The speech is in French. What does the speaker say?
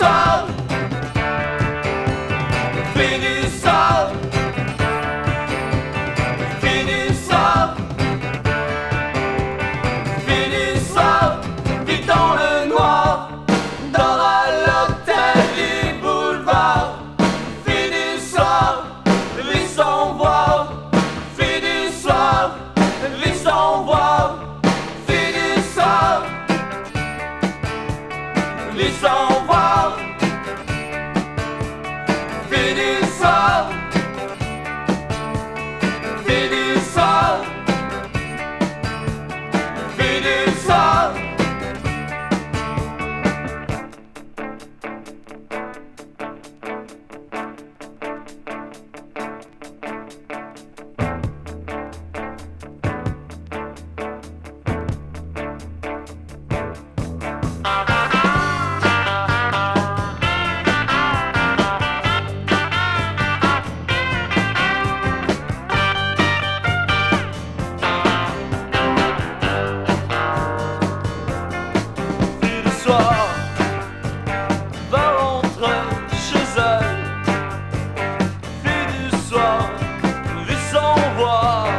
soir, finissant, finissant, finissant, vit dans le noir, dort à l'hôtel du boulevard, finissant, vit sans voir, finissant, vit sans voir, finissant, vit sans voir, finissant, finissant, finissant. Fille du soir va rentrer chez elle. Fille du soir vit sans voir.